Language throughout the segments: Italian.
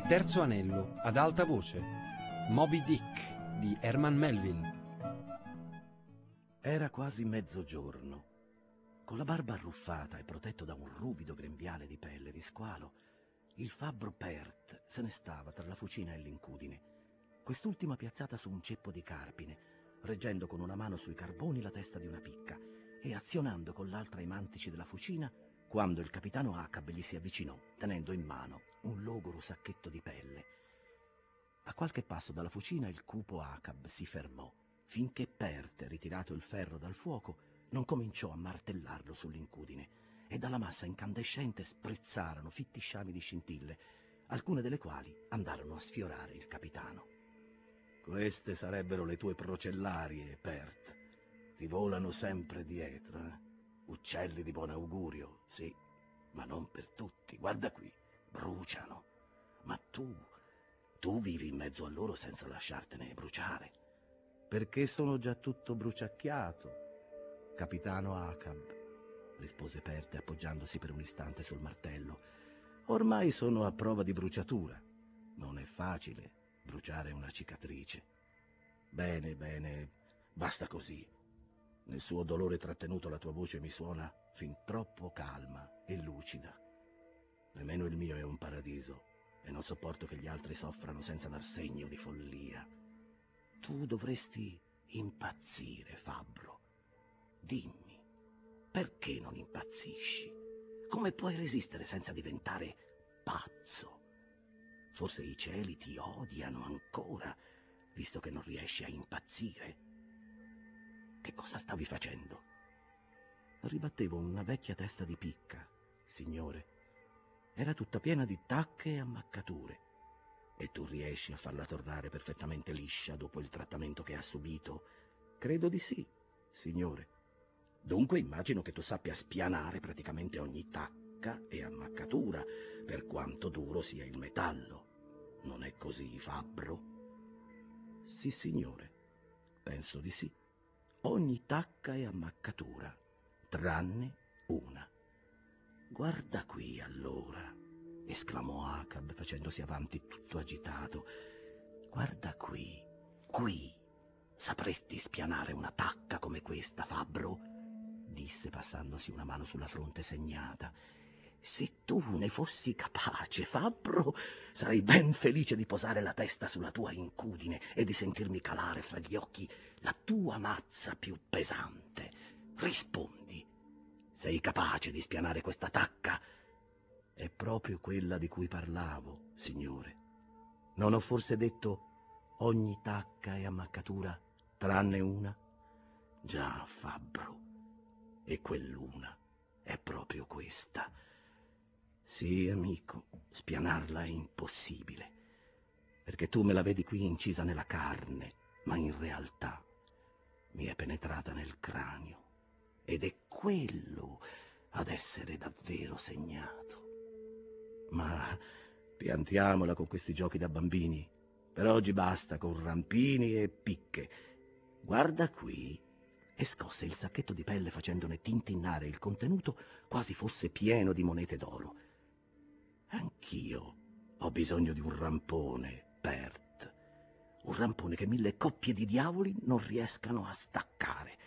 terzo anello ad alta voce. Moby Dick di Herman Melville. Era quasi mezzogiorno. Con la barba arruffata e protetto da un ruvido grembiale di pelle di squalo, il fabbro Pert se ne stava tra la fucina e l'incudine, quest'ultima piazzata su un ceppo di carpine, reggendo con una mano sui carboni la testa di una picca e azionando con l'altra i mantici della fucina quando il capitano Acab gli si avvicinò, tenendo in mano un logoro sacchetto di pelle. A qualche passo dalla fucina il cupo Acab si fermò, finché Pert, ritirato il ferro dal fuoco, non cominciò a martellarlo sull'incudine, e dalla massa incandescente sprizzarono fitti sciami di scintille, alcune delle quali andarono a sfiorare il capitano. «Queste sarebbero le tue procellarie, Pert. Ti volano sempre dietro, eh? Uccelli di buon augurio, sì, ma non per tutti. Guarda qui, bruciano. Ma tu vivi in mezzo a loro senza lasciartene bruciare. Perché sono già tutto bruciacchiato, capitano Acab», rispose Pert appoggiandosi per un istante sul martello. «Ormai sono a prova di bruciatura. Non è facile bruciare una cicatrice. Bene, bene, basta così. Nel suo dolore trattenuto la tua voce mi suona fin troppo calma e lucida. Nemmeno il mio è un paradiso e non sopporto che gli altri soffrano senza dar segno di follia. Tu dovresti impazzire, fabbro. Dimmi, perché non impazzisci? Come puoi resistere senza diventare pazzo? Forse i cieli ti odiano ancora, visto che non riesci a impazzire. Che cosa stavi facendo?» «Ribattevo una vecchia testa di picca, signore. Era tutta piena di tacche e ammaccature. E tu riesci a farla tornare perfettamente liscia dopo il trattamento che ha subito?» «Credo di sì, signore». «Dunque immagino che tu sappia spianare praticamente ogni tacca e ammaccatura, per quanto duro sia il metallo. Non è così, fabbro?» «Sì, signore, penso di sì. Ogni tacca e ammaccatura, tranne una». «Guarda qui, allora», esclamò Acab facendosi avanti tutto agitato. «Guarda qui, qui. Sapresti spianare una tacca come questa, fabbro?» disse passandosi una mano sulla fronte segnata. «Se tu ne fossi capace, fabbro, sarei ben felice di posare la testa sulla tua incudine e di sentirmi calare fra gli occhi la tua mazza più pesante. Rispondi, sei capace di spianare questa tacca?» «È proprio quella di cui parlavo, signore. Non ho forse detto ogni tacca e ammaccatura, tranne una?» «Già, fabbro, e quell'una è proprio questa. Sì, amico, spianarla è impossibile, perché tu me la vedi qui incisa nella carne, ma in realtà mi è penetrata nel cranio, ed è quello ad essere davvero segnato. Ma piantiamola con questi giochi da bambini. Per oggi basta con rampini e picche. Guarda qui». E scosse il sacchetto di pelle facendone tintinnare il contenuto quasi fosse pieno di monete d'oro. «Anch'io ho bisogno di un rampone, Pert. Un rampone che 1000 coppie di diavoli non riescano a staccare.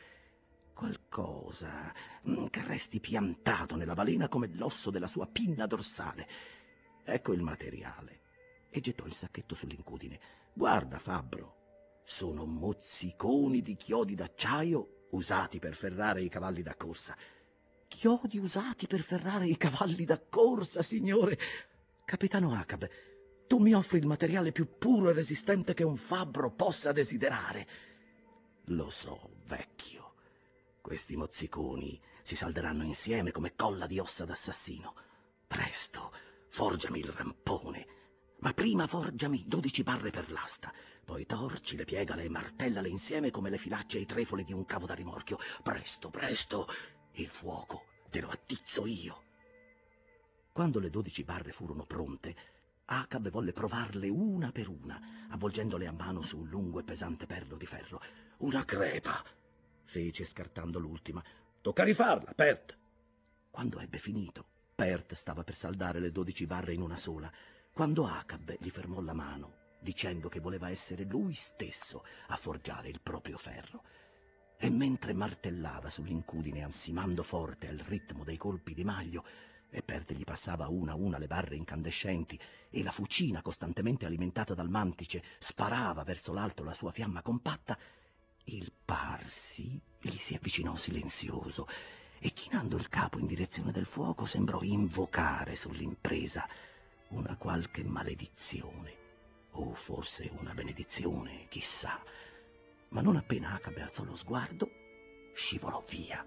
Qualcosa che resti piantato nella balena come l'osso della sua pinna dorsale. Ecco il materiale». E gettò il sacchetto sull'incudine. «Guarda, fabbro, sono mozziconi di chiodi d'acciaio usati per ferrare i cavalli da corsa». «Chiodi usati per ferrare i cavalli da corsa, signore? Capitano Acab, tu mi offri il materiale più puro e resistente che un fabbro possa desiderare». «Lo so, vecchio. Questi mozziconi si salderanno insieme come colla di ossa d'assassino. Presto, forgiami il rampone. Ma prima forgiami 12 barre per l'asta. Poi torcile, piegale e martellale insieme come le filacce e i trefoli di un cavo da rimorchio. Presto, presto. Il fuoco te lo attizzo io». Quando le 12 barre furono pronte, Acab volle provarle una per una, avvolgendole a mano su un lungo e pesante perno di ferro. «Una crepa», fece scartando l'ultima. «Tocca rifarla, Pert». Quando ebbe finito, Pert stava per saldare le 12 barre in una sola, quando Acabe gli fermò la mano, dicendo che voleva essere lui stesso a forgiare il proprio ferro. E mentre martellava sull'incudine, ansimando forte al ritmo dei colpi di maglio, e Pert gli passava una a una le barre incandescenti, e la fucina, costantemente alimentata dal mantice, sparava verso l'alto la sua fiamma compatta, il Parsi gli si avvicinò silenzioso e, chinando il capo in direzione del fuoco, sembrò invocare sull'impresa una qualche maledizione, o forse una benedizione, chissà. Ma non appena Acabe alzò lo sguardo, scivolò via.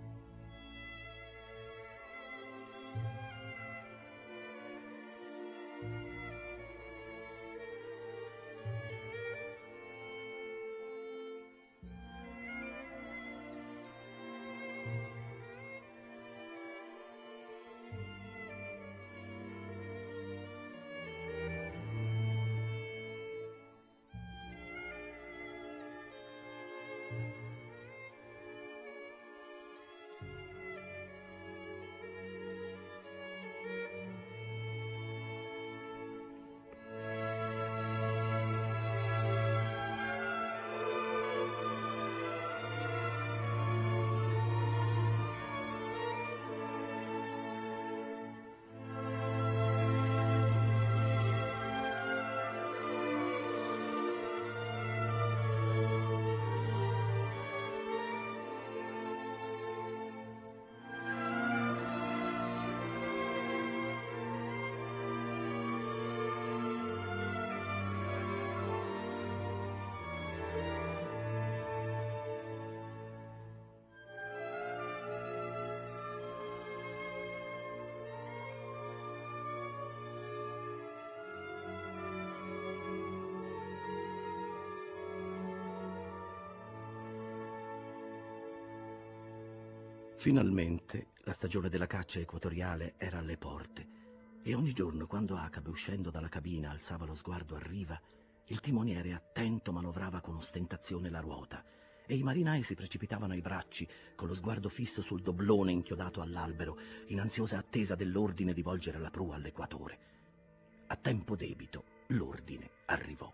Finalmente la stagione della caccia equatoriale era alle porte e ogni giorno, quando Acabe, uscendo dalla cabina, alzava lo sguardo a riva, il timoniere attento manovrava con ostentazione la ruota e i marinai si precipitavano ai bracci con lo sguardo fisso sul doblone inchiodato all'albero, in ansiosa attesa dell'ordine di volgere la prua all'equatore. A tempo debito l'ordine arrivò.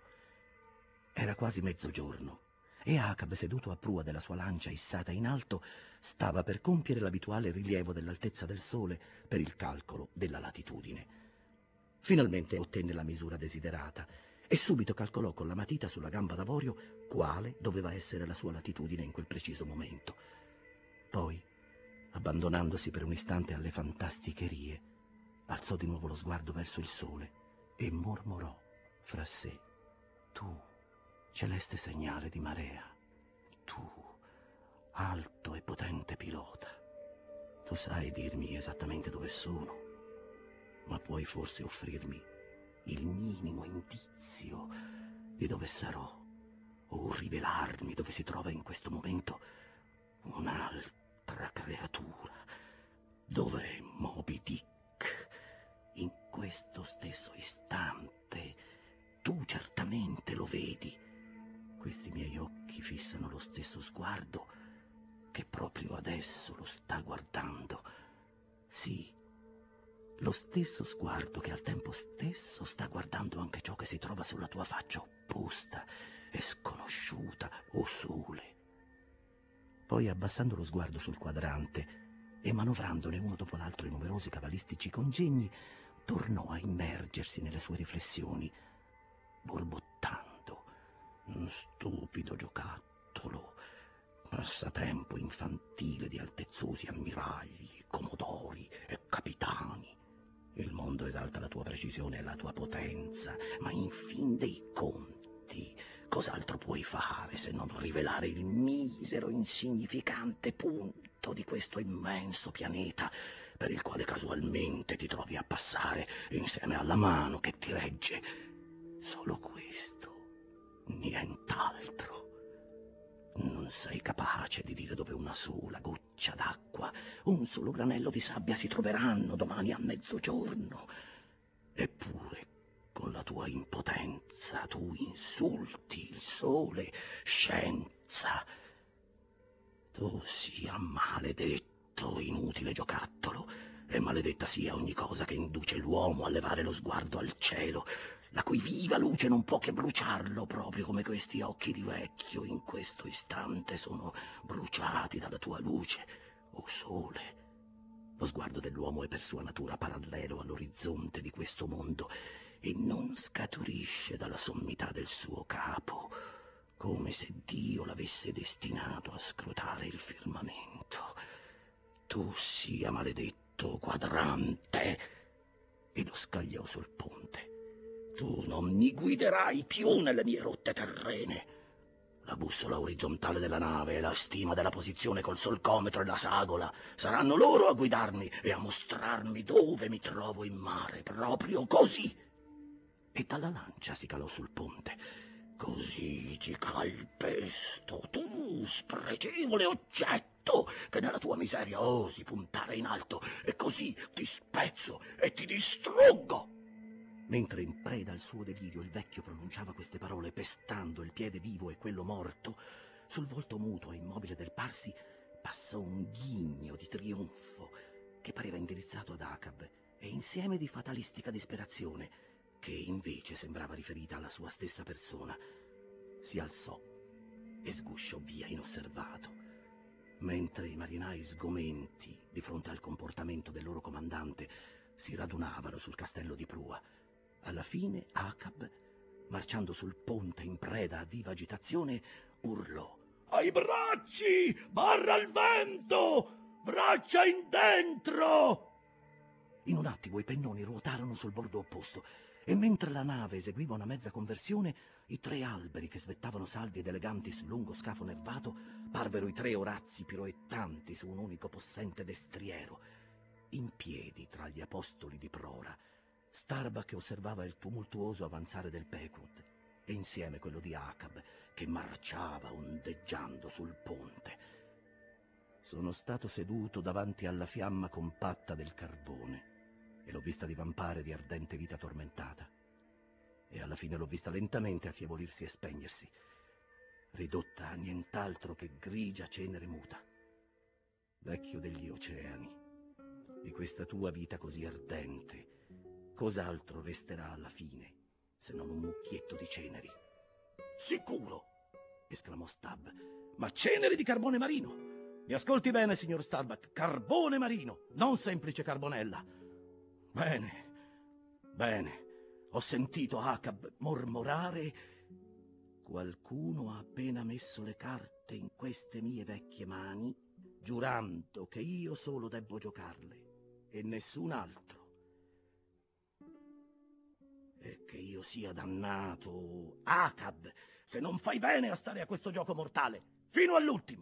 Era quasi mezzogiorno e Acabe, seduto a prua della sua lancia issata in alto, stava per compiere l'abituale rilievo dell'altezza del sole per il calcolo della latitudine. Finalmente ottenne la misura desiderata e subito calcolò con la matita sulla gamba d'avorio quale doveva essere la sua latitudine in quel preciso momento. Poi, abbandonandosi per un istante alle fantasticherie, alzò di nuovo lo sguardo verso il sole e mormorò fra sé: tu, celeste segnale di marea, tu, alto e potente pilota, tu sai dirmi esattamente dove sono, ma puoi forse offrirmi il minimo indizio di dove sarò, o rivelarmi dove si trova in questo momento un'altra creatura. Dov'è Moby Dick? In questo stesso istante tu certamente lo vedi. Questi miei occhi fissano lo stesso sguardo che proprio adesso lo sta guardando. Sì, lo stesso sguardo che al tempo stesso sta guardando anche ciò che si trova sulla tua faccia opposta e sconosciuta, o sole. Poi, abbassando lo sguardo sul quadrante e manovrandone uno dopo l'altro i numerosi cabalistici congegni, tornò a immergersi nelle sue riflessioni, borbottando: stupido giocattolo, passatempo infantile di altezzosi ammiragli, comodori e capitani. Il mondo esalta la tua precisione e la tua potenza, ma in fin dei conti cos'altro puoi fare se non rivelare il misero, insignificante punto di questo immenso pianeta per il quale casualmente ti trovi a passare insieme alla mano che ti regge? Solo questo, nient'altro. Non sei capace di dire dove una sola goccia d'acqua, un solo granello di sabbia si troveranno domani a mezzogiorno. Eppure, con la tua impotenza, tu insulti il sole, scienza. Tu sia maledetto, inutile giocattolo, e maledetta sia ogni cosa che induce l'uomo a levare lo sguardo al cielo la cui viva luce non può che bruciarlo, proprio come questi occhi di vecchio in questo istante sono bruciati dalla tua luce, o sole. Lo sguardo dell'uomo è per sua natura parallelo all'orizzonte di questo mondo e non scaturisce dalla sommità del suo capo, come se Dio l'avesse destinato a scrutare il firmamento. Tu sia maledetto, quadrante! E lo scagliò sul ponte. Tu non mi guiderai più nelle mie rotte terrene. La bussola orizzontale della nave e la stima della posizione col solcometro e la sagola saranno loro a guidarmi e a mostrarmi dove mi trovo in mare, proprio così. E dalla lancia si calò sul ponte. Così ti calpesto, tu spregevole oggetto, che nella tua miseria osi puntare in alto, e così ti spezzo e ti distruggo. Mentre in preda al suo delirio il vecchio pronunciava queste parole, pestando il piede vivo e quello morto, sul volto muto e immobile del Parsi passò un ghigno di trionfo che pareva indirizzato ad Acab e insieme di fatalistica disperazione che invece sembrava riferita alla sua stessa persona. Si alzò e sgusciò via inosservato, mentre i marinai sgomenti di fronte al comportamento del loro comandante si radunavano sul castello di prua. Alla fine Acab, marciando sul ponte in preda a viva agitazione, urlò: «Ai bracci! Barra al vento! Braccia in dentro!» In un attimo i pennoni ruotarono sul bordo opposto e mentre la nave eseguiva una mezza conversione, i 3 alberi che svettavano saldi ed eleganti sul lungo scafo nervato parvero i 3 orazzi piroettanti su un unico possente destriero. In piedi tra gli apostoli di prora, Starbuck osservava il tumultuoso avanzare del Pequod e insieme quello di Acab che marciava ondeggiando sul ponte. Sono stato seduto davanti alla fiamma compatta del carbone e l'ho vista divampare di ardente vita tormentata, e alla fine l'ho vista lentamente affievolirsi e spegnersi, ridotta a nient'altro che grigia cenere muta. Vecchio degli oceani, di questa tua vita così ardente, cos'altro resterà alla fine se non un mucchietto di ceneri? «Sicuro!» esclamò Stubb. «Ma ceneri di carbone marino! Mi ascolti bene, signor Starbuck, carbone marino, non semplice carbonella!» «Bene, bene, ho sentito Acab mormorare: qualcuno ha appena messo le carte in queste mie vecchie mani, giurando che io solo debbo giocarle e nessun altro. E che io sia dannato, Acab, se non fai bene a stare a questo gioco mortale, fino all'ultimo!»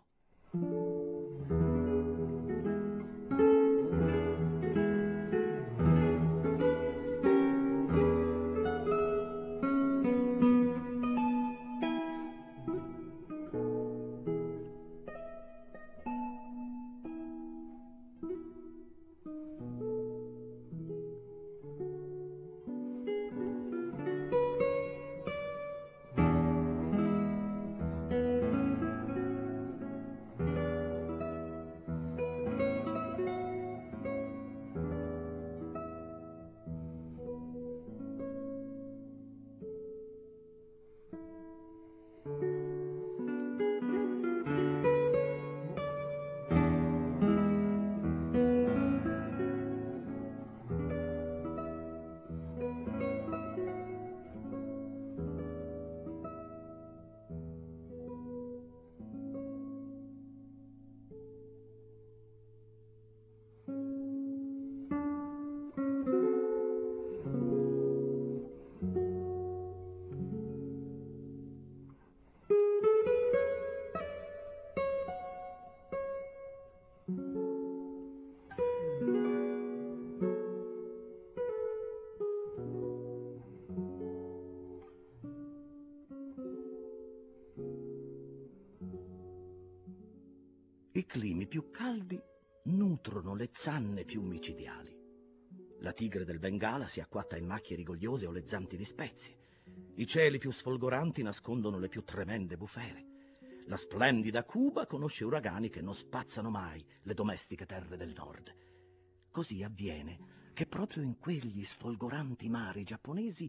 I climi più caldi nutrono le zanne più micidiali. La tigre del Bengala si acquatta in macchie rigogliose olezzanti di spezie. I cieli più sfolgoranti nascondono le più tremende bufere. La splendida Cuba conosce uragani che non spazzano mai le domestiche terre del nord. Così avviene che proprio in quegli sfolgoranti mari giapponesi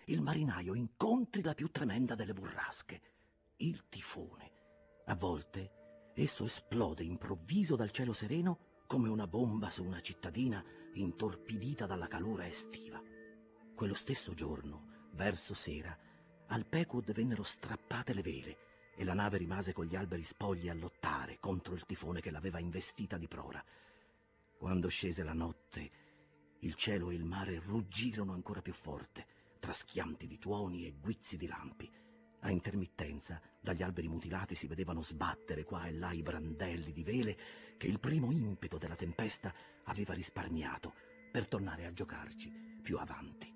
il marinaio incontri la più tremenda delle burrasche, il tifone. A volte esso esplode improvviso dal cielo sereno come una bomba su una cittadina intorpidita dalla calura estiva. Quello stesso giorno, verso sera, al Pequod vennero strappate le vele e la nave rimase con gli alberi spogli a lottare contro il tifone che l'aveva investita di prora. Quando scese la notte, il cielo e il mare ruggirono ancora più forte, tra schianti di tuoni e guizzi di lampi. A intermittenza, dagli alberi mutilati si vedevano sbattere qua e là i brandelli di vele che il primo impeto della tempesta aveva risparmiato per tornare a giocarci più avanti.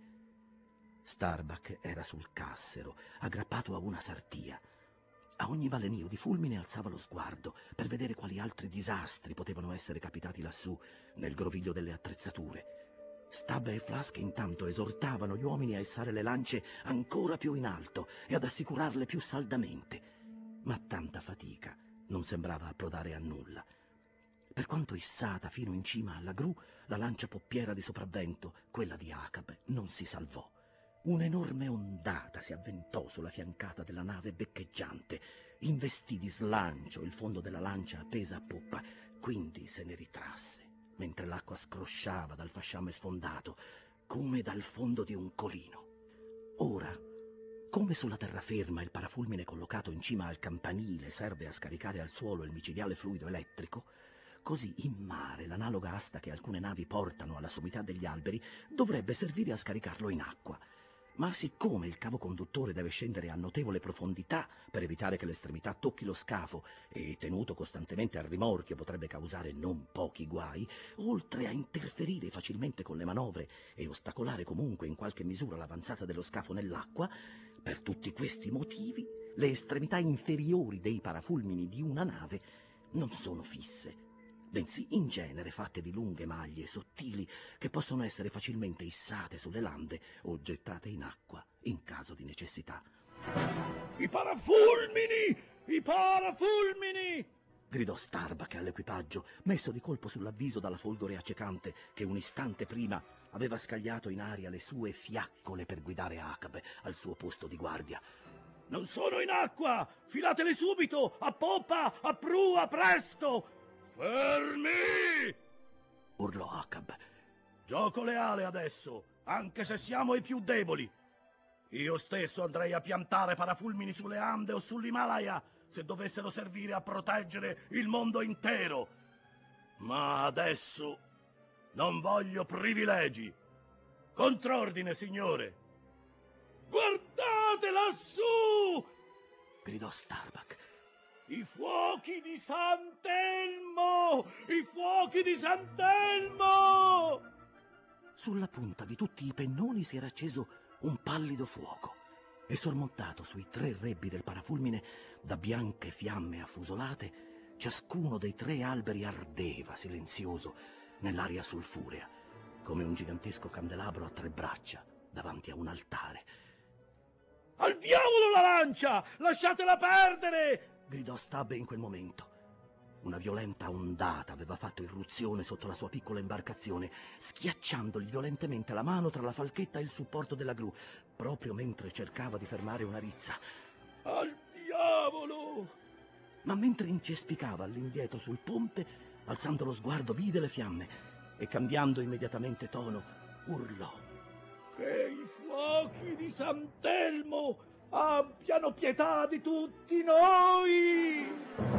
Starbuck era sul cassero, aggrappato a una sartia. A ogni valenio di fulmine alzava lo sguardo per vedere quali altri disastri potevano essere capitati lassù, nel groviglio delle attrezzature. Stubb e Flask intanto esortavano gli uomini a issare le lance ancora più in alto e ad assicurarle più saldamente. Ma tanta fatica non sembrava approdare a nulla. Per quanto issata fino in cima alla gru, la lancia poppiera di sopravvento, quella di Acab, non si salvò. Un'enorme ondata si avventò sulla fiancata della nave beccheggiante, investì di slancio il fondo della lancia appesa a poppa, quindi se ne ritrasse, mentre l'acqua scrosciava dal fasciame sfondato, come dal fondo di un colino. Ora, come sulla terraferma il parafulmine collocato in cima al campanile serve a scaricare al suolo il micidiale fluido elettrico, così in mare l'analoga asta che alcune navi portano alla sommità degli alberi dovrebbe servire a scaricarlo in acqua. Ma siccome il cavo conduttore deve scendere a notevole profondità per evitare che l'estremità tocchi lo scafo e tenuto costantemente al rimorchio potrebbe causare non pochi guai, oltre a interferire facilmente con le manovre e ostacolare comunque in qualche misura l'avanzata dello scafo nell'acqua, per tutti questi motivi le estremità inferiori dei parafulmini di una nave non sono fisse, bensì in genere fatte di lunghe maglie sottili che possono essere facilmente issate sulle lande o gettate in acqua in caso di necessità. I parafulmini! I parafulmini! Gridò Starbuck all'equipaggio, messo di colpo sull'avviso dalla folgore accecante che un istante prima aveva scagliato in aria le sue fiaccole per guidare Acab al suo posto di guardia. Non sono in acqua! Filateli subito! A poppa! A prua! Presto! Fermi! Urlò Acab. Gioco leale adesso, anche se siamo i più deboli. Io stesso andrei a piantare parafulmini sulle Ande o sull'Himalaya se dovessero servire a proteggere il mondo intero. Ma adesso non voglio privilegi. Contrordine, signore. Guardate lassù! Gridò Starbuck. I fuochi di Sant'Elmo! I fuochi di Sant'Elmo! Sulla punta di tutti i pennoni si era acceso un pallido fuoco e sormontato sui 3 rebbi del parafulmine da bianche fiamme affusolate, ciascuno dei 3 alberi ardeva silenzioso nell'aria sulfurea, come un gigantesco candelabro a 3 braccia davanti a un altare. Al diavolo la lancia! Lasciatela perdere! Gridò Stubb in quel momento. Una violenta ondata aveva fatto irruzione sotto la sua piccola imbarcazione, schiacciandogli violentemente la mano tra la falchetta e il supporto della gru, proprio mentre cercava di fermare una rizza. Al diavolo! Ma mentre incespicava all'indietro sul ponte, alzando lo sguardo vide le fiamme e cambiando immediatamente tono, urlò. Che i fuochi di Sant'Elmo abbiano pietà di tutti noi!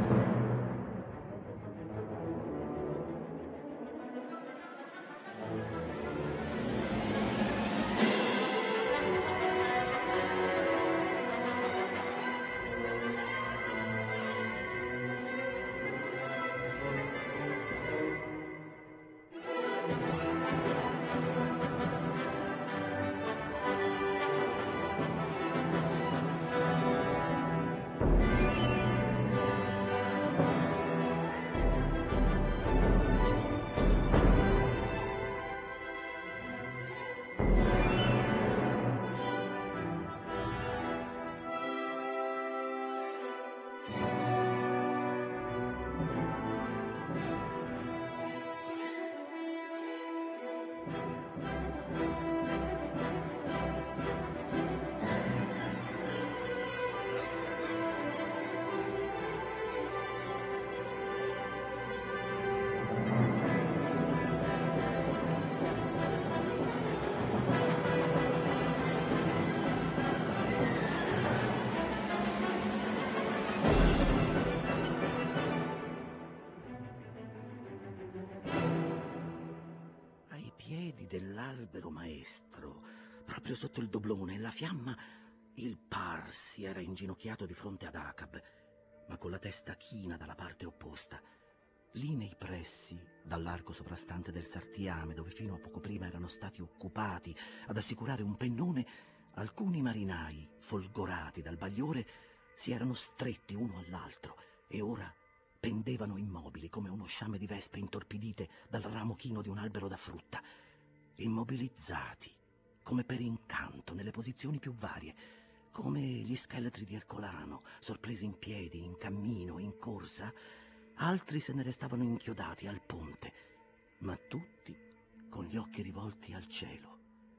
maestro, proprio sotto il doblone, e la fiamma, il Parsi era inginocchiato di fronte ad Acab, ma con la testa china dalla parte opposta. Lì nei pressi, dall'arco sovrastante del Sartiame, dove fino a poco prima erano stati occupati ad assicurare un pennone, alcuni marinai, folgorati dal bagliore, si erano stretti uno all'altro e ora pendevano immobili come uno sciame di vespe intorpidite dal ramo chino di un albero da frutta, immobilizzati come per incanto nelle posizioni più varie, come gli scheletri di Ercolano, sorpresi in piedi, in cammino, in corsa. Altri se ne restavano inchiodati al ponte, ma tutti con gli occhi rivolti al cielo.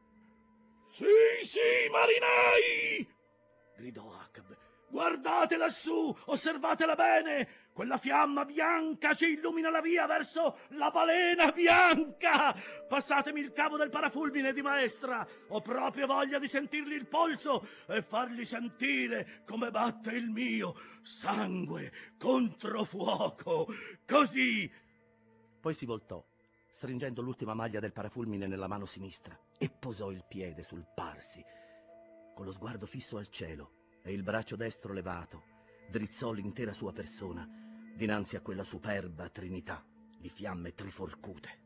Sì, sì, marinai! Gridò Acab. Guardate lassù, osservatela bene! Quella fiamma bianca ci illumina la via verso la balena bianca! Passatemi il cavo del parafulmine di maestra! Ho proprio voglia di sentirgli il polso e fargli sentire come batte il mio sangue contro fuoco! Così! Poi si voltò, stringendo l'ultima maglia del parafulmine nella mano sinistra, e posò il piede sul Parsi. Con lo sguardo fisso al cielo e il braccio destro levato, drizzò l'intera sua persona dinanzi a quella superba trinità di fiamme triforcute.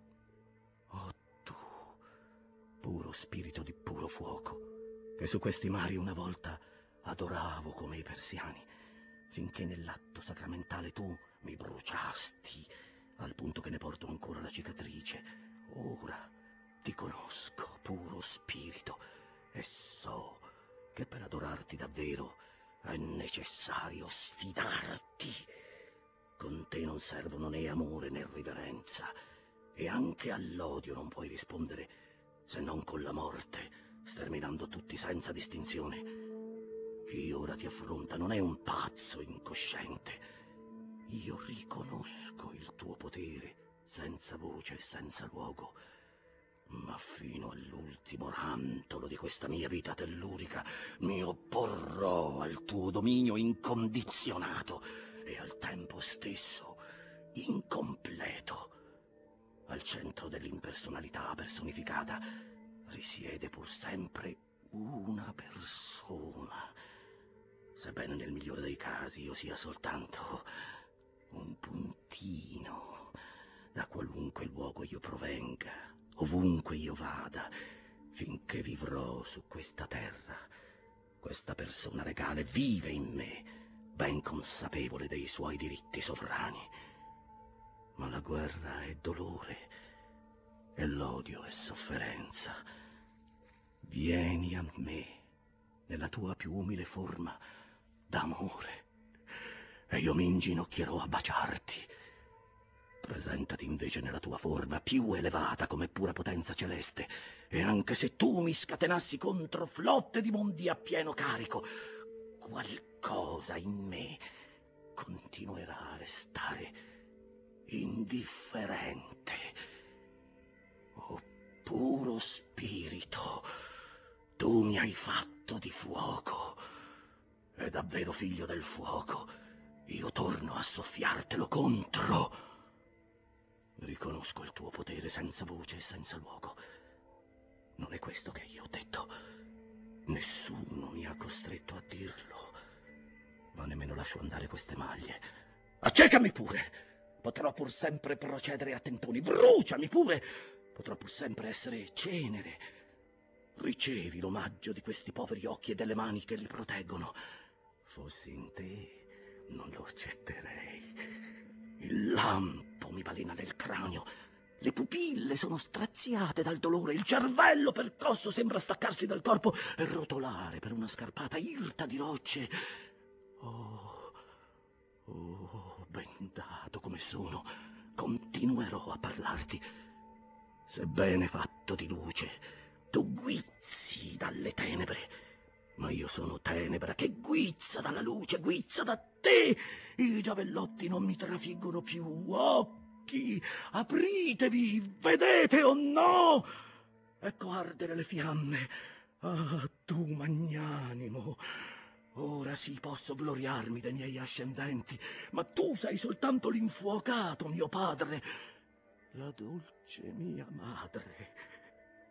Oh tu, puro spirito di puro fuoco, che su questi mari una volta adoravo come i persiani, finché nell'atto sacramentale tu mi bruciasti, al punto che ne porto ancora la cicatrice. Ora ti conosco, puro spirito, e so che per adorarti davvero è necessario sfidarti. Con te non servono né amore né riverenza, e anche all'odio non puoi rispondere se non con la morte, sterminando tutti senza distinzione. Chi ora ti affronta non è un pazzo incosciente. Io riconosco il tuo potere, senza voce e senza luogo, ma fino all'ultimo rantolo di questa mia vita tellurica mi opporrò al tuo dominio incondizionato e al tempo stesso incompleto. Al centro dell'impersonalità personificata risiede pur sempre una persona, sebbene nel migliore dei casi io sia soltanto un puntino, da qualunque luogo io provenga, ovunque io vada, finché vivrò su questa terra. Questa persona regale vive in me, ben consapevole dei suoi diritti sovrani. Ma la guerra è dolore e l'odio è sofferenza. Vieni a me nella tua più umile forma d'amore e io mi inginocchierò a baciarti. Presentati invece nella tua forma più elevata come pura potenza celeste, e anche se tu mi scatenassi contro flotte di mondi a pieno carico, qualcosa in me continuerà a restare indifferente. Oh puro spirito, tu mi hai fatto di fuoco, e davvero figlio del fuoco, io torno a soffiartelo contro. Riconosco il tuo potere senza voce e senza luogo. Non è questo che io ho detto. Nessuno mi ha costretto a dirlo, ma nemmeno lascio andare queste maglie. Accecami pure! Potrò pur sempre procedere a tentoni. Bruciami pure! Potrò pur sempre essere cenere. Ricevi l'omaggio di questi poveri occhi e delle mani che li proteggono. Fossi in te, non lo accetterei. Il lampo mi balena nel cranio, le pupille sono straziate dal dolore, il cervello percosso sembra staccarsi dal corpo e rotolare per una scarpata irta di rocce. Oh, bendato come sono, continuerò a parlarti. Sebbene fatto di luce, tu guizzi dalle tenebre, ma io sono tenebra che guizza dalla luce, guizza da te. I giavellotti non mi trafiggono più. Occhi, apritevi, vedete o no? Ecco ardere le fiamme. Ah, tu magnanimo, ora sì posso gloriarmi dei miei ascendenti, ma tu sei soltanto l'infuocato, mio padre, la dolce mia madre.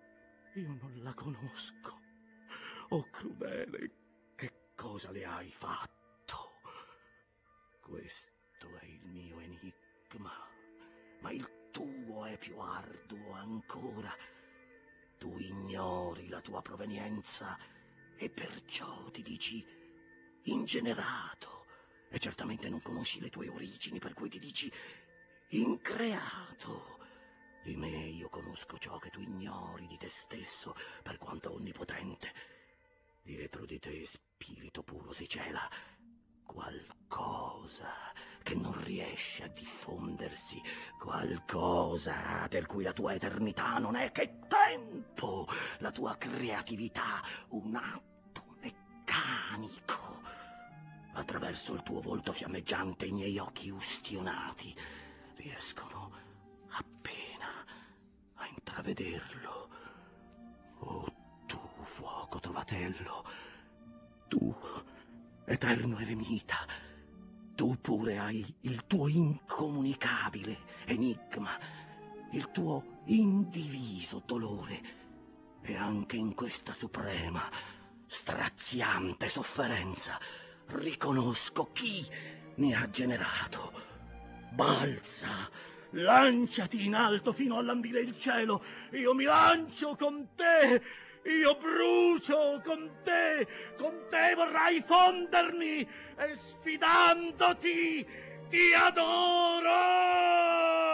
io non la conosco. Oh, crudele, che cosa le hai fatto? Questo è il mio enigma, ma il tuo è più arduo ancora. Tu ignori la tua provenienza e perciò ti dici ingenerato, e certamente non conosci le tue origini, per cui ti dici increato. Di me io conosco ciò che tu ignori di te stesso, per quanto onnipotente. Dietro di te, spirito puro, si cela qualcosa che non riesce a diffondersi, qualcosa per cui la tua eternità non è che tempo, la tua creatività un atto meccanico. Attraverso il tuo volto fiammeggiante i miei occhi ustionati riescono appena a intravederlo. Oh, tu, fuoco trovatello, tu, eterno eremita, tu pure hai il tuo incomunicabile enigma, il tuo indiviso dolore, e anche in questa suprema, straziante sofferenza riconosco chi mi ha generato. Balza, lanciati in alto fino a lambire il cielo. Io mi lancio con te, io brucio con te vorrai fondermi, e sfidandoti ti adoro!